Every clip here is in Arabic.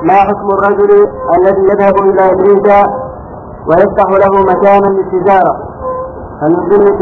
ما حكم الرجل الذي يذهب إلى أمريكا ويفتح له مكانا للتجارة؟ هل يمكن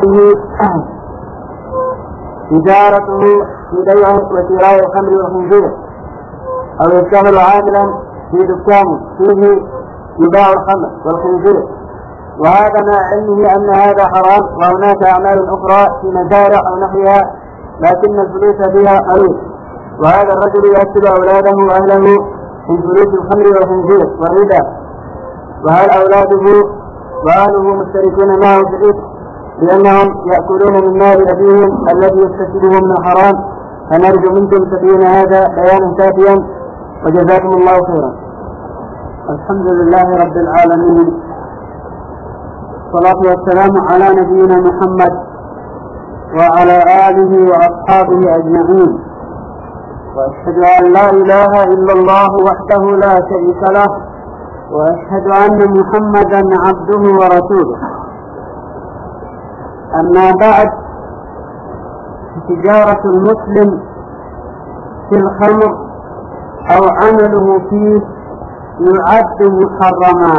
تجارته في بيع وشراء الخمر والخنزير، أو يشتغل عاملا في دكان فيه يباع الخمر والخنزير، وهذا مع علمه أن هذا حرام وهناك أعمال أخرى في مزارع أو نحوها لكن الفلوس فيها قليل، وهذا الرجل يأكل أولاده وأهله من فلوس الخمر والخنزير والربا، وهل أولاده وأهله مشتركون معه في الإثم لأنهم يأكلون من مال أبيهم الذي يكتسبه من الحرام؟ فنرجو منكم تبيين هذا بيانا كافيا وجزاكم الله خيرا. الحمد لله رب العالمين، والصلاة والسلام على نبينا محمد وعلى آله وأصحابه أجمعين، وأشهد أن لا إله إلا الله وحده لا شريك له، وأشهد أن محمدا عبده ورسوله. أما بعد، تجارة المسلم في الخمر أو عمله فيه يعد محرما،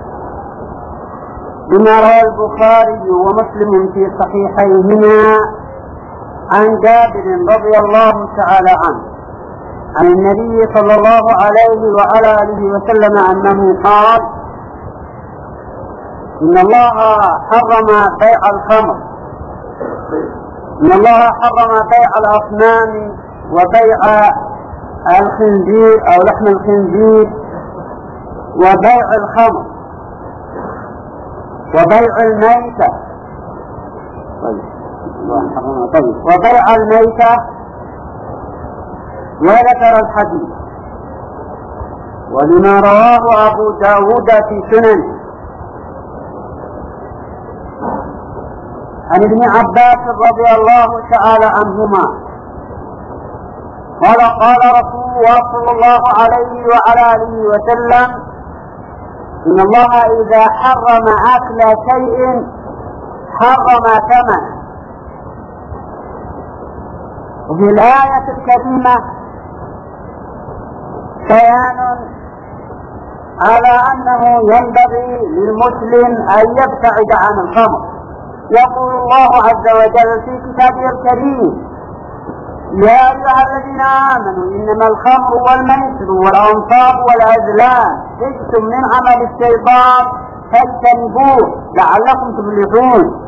بما روى البخاري ومسلم في صحيحيهما عن جابر رضي الله تعالى عنه عن النبي صلى الله عليه وعلى آله وسلم أنه قال: إن الله حرم بيع الخمر، إن الله حرم بيع الأصنام وبيع الخنزير أو لحم الخنزير وبيع الخمر وبيع الميتة وبيع الميتة، وذكر الحديث. ولما رواه أبو داود في سننه عن ابن عباس رضي الله تعالى عنهما قال: قال رسول الله صلى الله عليه وعلى آله وسلم: إن الله إذا حرم أكل شيء حرم ثمنه. وفي الآية الكريمة بيان على أنه ينبغي للمسلم أن يبتعد عن الخمر. يقول الله عز وجل في كتابه الكريم: يا أيها الذين آمنوا إنما الخمر والميسر والأنصاب والأزلام رجس من عمل الشيطان فاجتنبوه لعلكم تفلحون.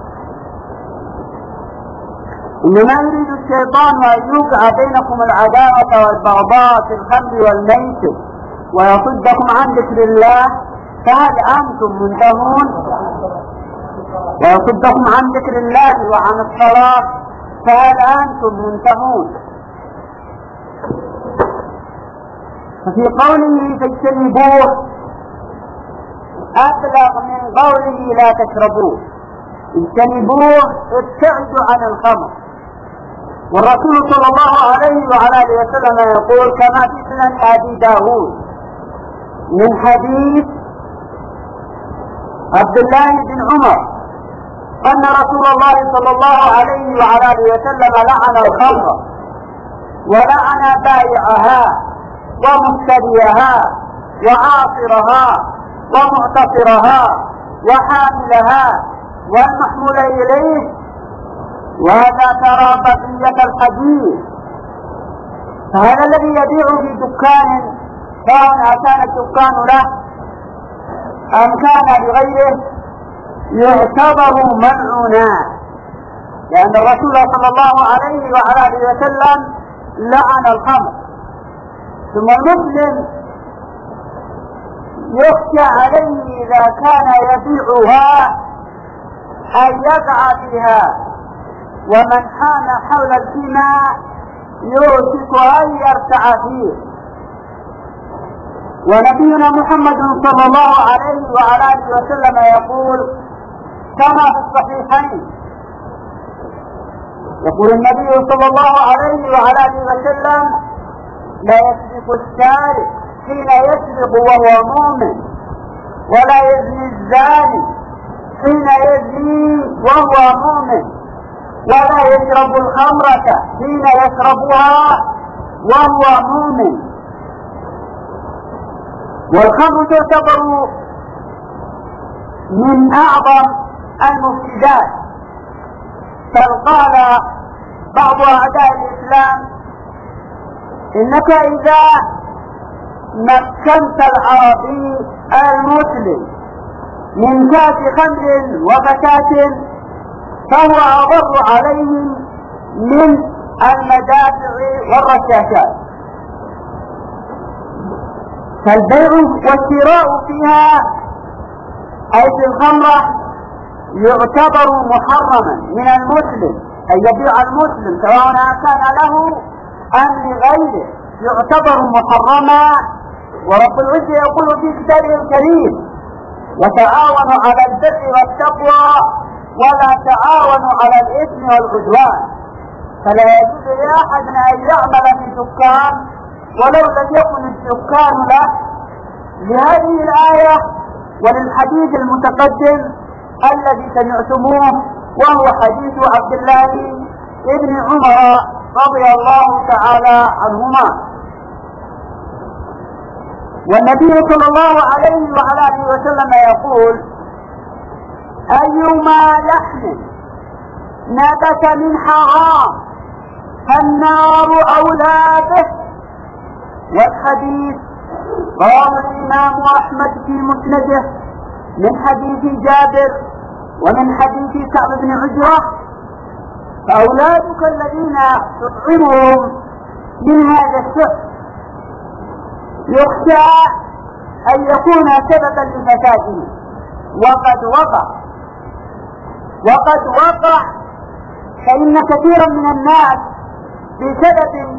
إنما يريد الشيطان أن يوقع بينكم العداوة والبغضاء في الخمر والميسر ويصدكم عن ذكر الله فهل أنتم منتهون؟ ويصدكم عن ذكر الله وعن الصلاة فهل أنتم منتهون؟ ففي قوله فاجتنبوه أبلغ من قوله لا تشربوه. اجتنبوه، ابتعدوا عن الخمر. والرسول صلى الله عليه وعلى آله وسلم يقول كما في سنن أبي داود من حديث عبد الله بن عمر أن رسول الله صلى الله عليه وعلى آله وسلم لعن الخمر ولعن بائعها ومشتريها وعاصرها ومعتصرها وحاملها والمحمول إليه. وهذا ترى بقية الحديث. فهذا الذي يبيع في دكان سواء كان الدكان له أم كان لغيره يعتبر ملعونا، لأن الرسول صلى الله عليه وعلى آله وسلم لعن الخمر. ثم المسلم يخشى عليه إذا كان يبيعها أن يقع فيها، ومن حان حول الفيما يوشك أن يرتع فيه. ونبينا محمد صلى الله عليه وعلى آله وسلم يقول كما في الصحيحين، يقول النبي صلى الله عليه وعلى آله وسلم: لا يسرق السارق حين يسرق وهو مؤمن، ولا يزني الزاني حين يزني وهو مؤمن، ولا يشرب الخمرة حين يشربها وهو مؤمن. والخمر تعتبر من أعظم المفسدات، بل قال بعض أعداء الإسلام إنك إذا مكنت العربي المسلم من كاس خمر وفتاة فهو أضر عليهم من المدافع والرشاشات. فالبيع والشراء فيها أي في الخمرة يعتبر محرما من المسلم، أن يبيع المسلم سواء كان له أم لغيره يعتبر محرما. ورب العزة يقول في كتابه الكريم وتعاونوا على البر والتقوى ولا تعاونوا على الإثم والعدوان. فلا يجوز لأحد أن يعمل في دكان ولو لم يكن الدكان له، لهذه الآية وللحديث المتقدم الذي سمعتموه وهو حديث عبد الله ابن عمر رضي الله تعالى عنهما. والنبي صلى الله عليه وعلى آله وسلم يقول أيما لحم نبت من حرام فالنار أولى به. والحديث رواه الإمام أحمد في مسنده من حديث جابر ومن حديث كعب بن عجرة فأولادك الذين تطعمهم من هذا الشح يخشى أن يكون سببا لفساده، وقد وقع فإن كثيرا من الناس بسبب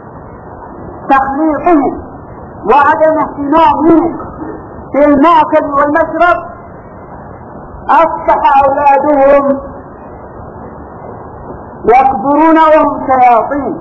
تخليطهم وعدم اهتمامهم في المأكل والمشرب أصبح أولادهم يكبرون وهم شياطين.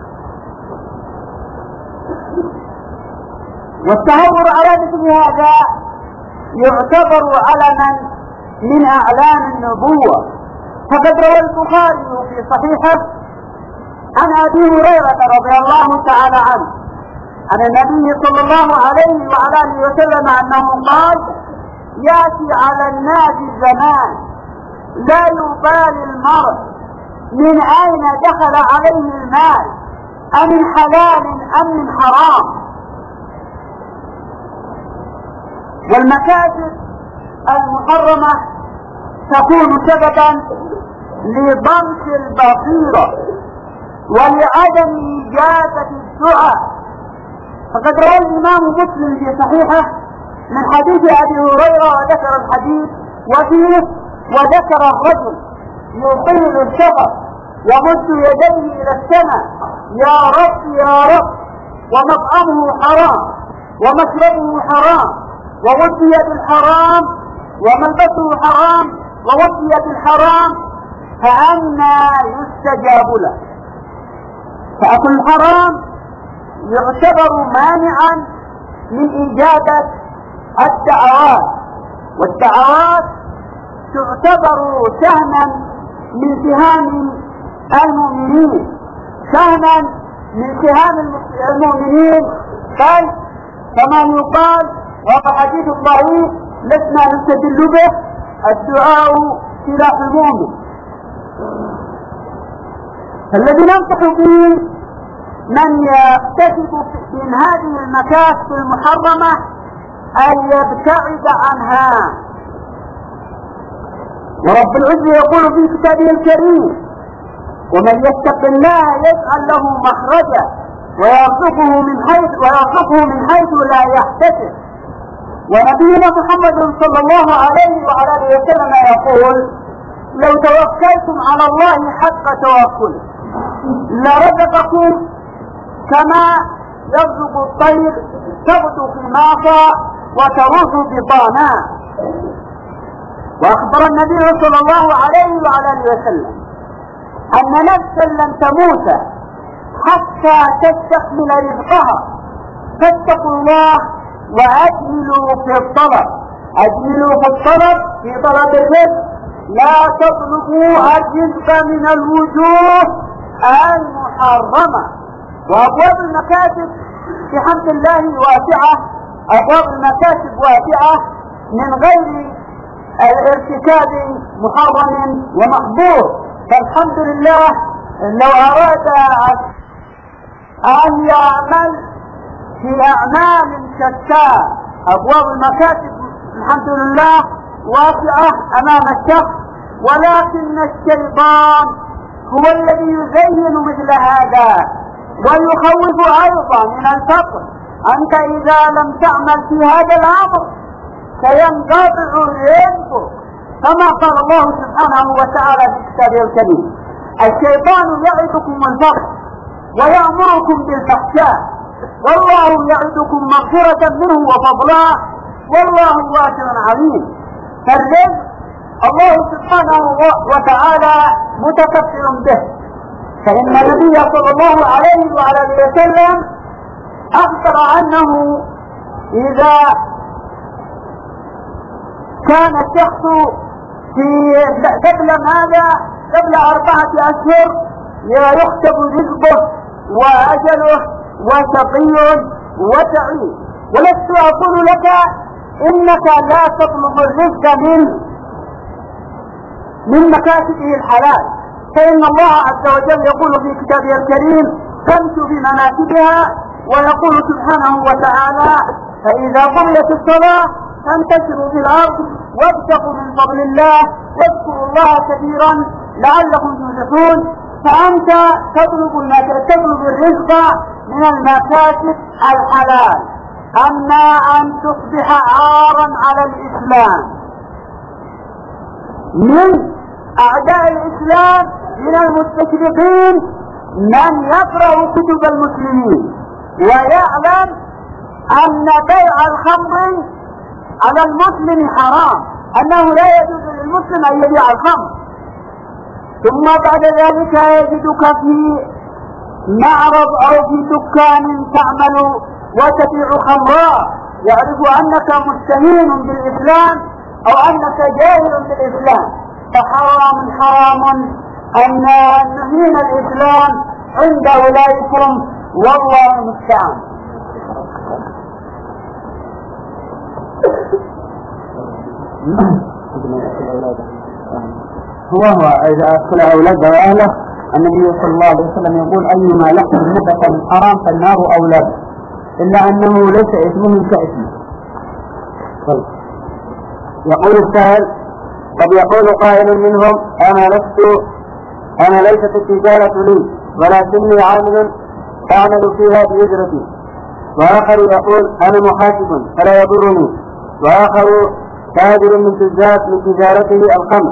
والتهور على مثل هذا يعتبر علما من أعلام النبوة. فقد روى البخاري في صحيحه عن أبي هريرة رضي الله تعالى عنه عن النبي صلى الله عليه وعلى آله وسلم أنه قال يأتي على الناس زمان لا يبالي المرء من أين دخل عليه المال أمن حلال أم من حرام. والمكاسب المحرمة تكون سببا لضمس البصيرة ولعدم إجابة الدعاء. فقد روى الإمام مسلم في صحيحه من حديث أبي هريرة وذكر الحديث وفيه وذكر الرجل يطيل السفر يمد يديه إلى السماء يا رب يا رب ومطعمه حرام ومشربه حرام وغذي بالحرام وملبسه حرام وغذي بالحرام فأنى يستجاب له. فأكل الحرام يعتبر مانعا من إجابة الدعوات، والدعوات تعتبر سهما من سهام المؤمنين، سهما من سهام المؤمنين، بل كما يقال وهو حديث ضعيف لسنا نستدل به الدعاء سلاح المؤمن. الذي ننصح به من يكتسب من هذه المكاسب المحرمة أن يبتعد عنها. ورب العزة يقول في كتابه الكريم ومن يتق الله يجعل له مخرجا ويرزقه من حيث لا يحتسب. ونبينا محمد صلى الله عليه وعلى آله وسلم يقول لو توكلتم على الله حق توكله لرزقكم كما يرزق الطير تغدو خماصا وتروح بطانا. وأخبر النبي صلى الله عليه وعلى آله وسلم أن نفسا لن تموت حتى تستكمل رزقها. فاتقوا الله وأجملوا في الطلب، أجملوا في الطلب في طلب الرزق، لا تطلبوا الرزق من الوجوه المحرمة. وأبواب المكاسب بحمد الله واسعة أبواب المكاسب واسعة من غير ارتكاب محرم ومحظور. فالحمد لله لو أراد أن يعمل في أعمال شتى أبواب المكاسب الحمد لله واسعة أمام الشخص، ولكن الشيطان هو الذي يزين مثل هذا ويخوف أيضا من الفقر. أنت إذا لم تعمل في هذا الأمر سينقطع رزقك، كما قال الله سبحانه وتعالى في كتابه الكريم: الشيطان يعدكم الفقر ويأمركم بالفحشاء والله يعدكم مغفرة منه وفضلا والله واسع عليم. فالرزق الله سبحانه وتعالى متكفل به، فإن النبي صلى الله عليه وعلى اله وسلم أخبر أنه إذا كان الشخص قبل 4 أشهر يكتب رزقه وأجله وشقي وسعيد. ولست أقول لك إنك لا تطلب الرزق من مكاسبه الحلال، فإن الله عز وجل يقول في كتابه الكريم: فامشوا بمناكبها، ويقول سبحانه وتعالى: فإذا قضيت الصلاة فانتشروا في الأرض وابتغوا من فضل الله واذكروا الله كثيرا لعلكم تفلحون. فأنت تطلب الرزق من المكاسب الحلال، أما أن تصبح عارا على الإسلام. من أعداء الإسلام من المستشرقين من يقرأ كتب المسلمين ويعلم أن بيع الخمر على المسلم حرام، أنه لا يجوز للمسلم أن يبيع الخمر، ثم بعد ذلك يجدك في معرض أو في دكان تعمل وتبيع خمراء، يعرف أنك مستهين بالإسلام أو أنك جاهل بالإسلام. فحرام أن نهين الإسلام عند أولئكم، والله المستعان. هو إذا أدخل أولاده وأهله، النبي صلى الله عليه وسلم يقول: أيما لحم نبت من حرام فالنار أولاد، إلا أنه ليس اسمه كاسمه. يقول السائل: قد يقول قائل منهم: أنا ليست التجارة لي ولكني عامل أعمل فيها بأجرتي. وآخر يقول: أنا محاسب فلا يضرني. وآخر تاجر من تجارته الخمر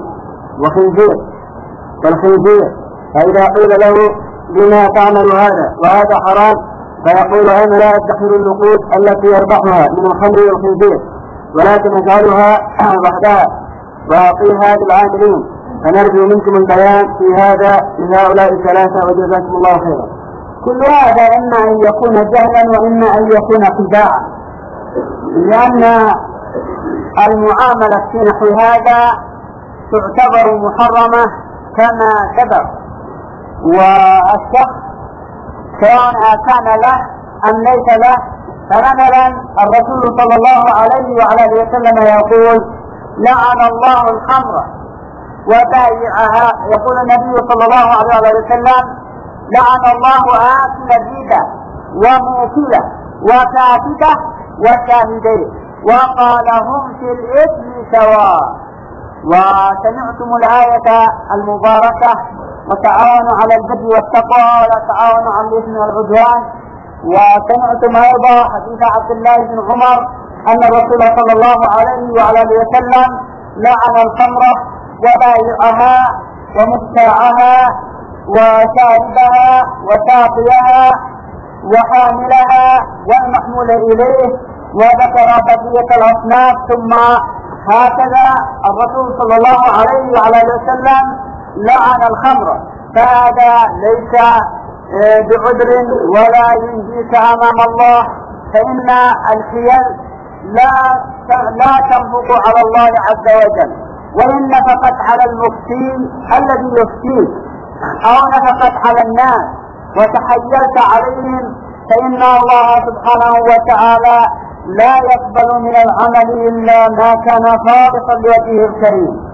والخنزير، فإذا قيل له: بما تعمل هذا وهذا حرام؟ فيقول: أنا لا أدخر النقود التي يربحها من الخمر والخنزير، ولكن أجعلها وحدها وأعطيها للعاملين. فنرجو منكم البيان في هذا لهؤلاء الثلاثة، وجزاكم الله خيرا. كل هذا إما أن يكون جهلا وإما أن يكون خداعا، لأن المعاملة في نحو هذا تعتبر محرمة كما سبق، والشخص سواء كان له أم ليس له. فمثلا الرسول صلى الله عليه وعلى اله وسلم يقول: لعن الله الخمر وبائعها. يقول النبي صلى الله عليه وعلى اله وسلم: لعن الله آكل الربا وموكله وكاتبه وشاهديه، وقال: هم في الإثم سواء. وسمعتم الآية المباركة: وتعاونوا على البر والتقوى ولا تعاونوا على الإثم والعدوان. وسمعتم أيضا حديث عبد الله بن عمر أن الرسول صلى الله عليه وعلى اله وسلم لعن الخمر وبائعها ومبتاعها وشاربها وساقيها وحاملها والمحمول إليه، وذكر بقية الأصناف. ثم هكذا الرسول صلى الله عليه وعلى اله وسلم لعن الخمر. فهذا ليس بعذر ولا ينجيك أمام الله، فإن الحيل لا تنفق على الله عز وجل، وإن نفقت على المفتي الذي يفتيك أو نفقت على الناس وتحيلت عليهم، فإن الله سبحانه وتعالى لا يقبل من العمل إلا ما كان خالصا لوجهه الكريم.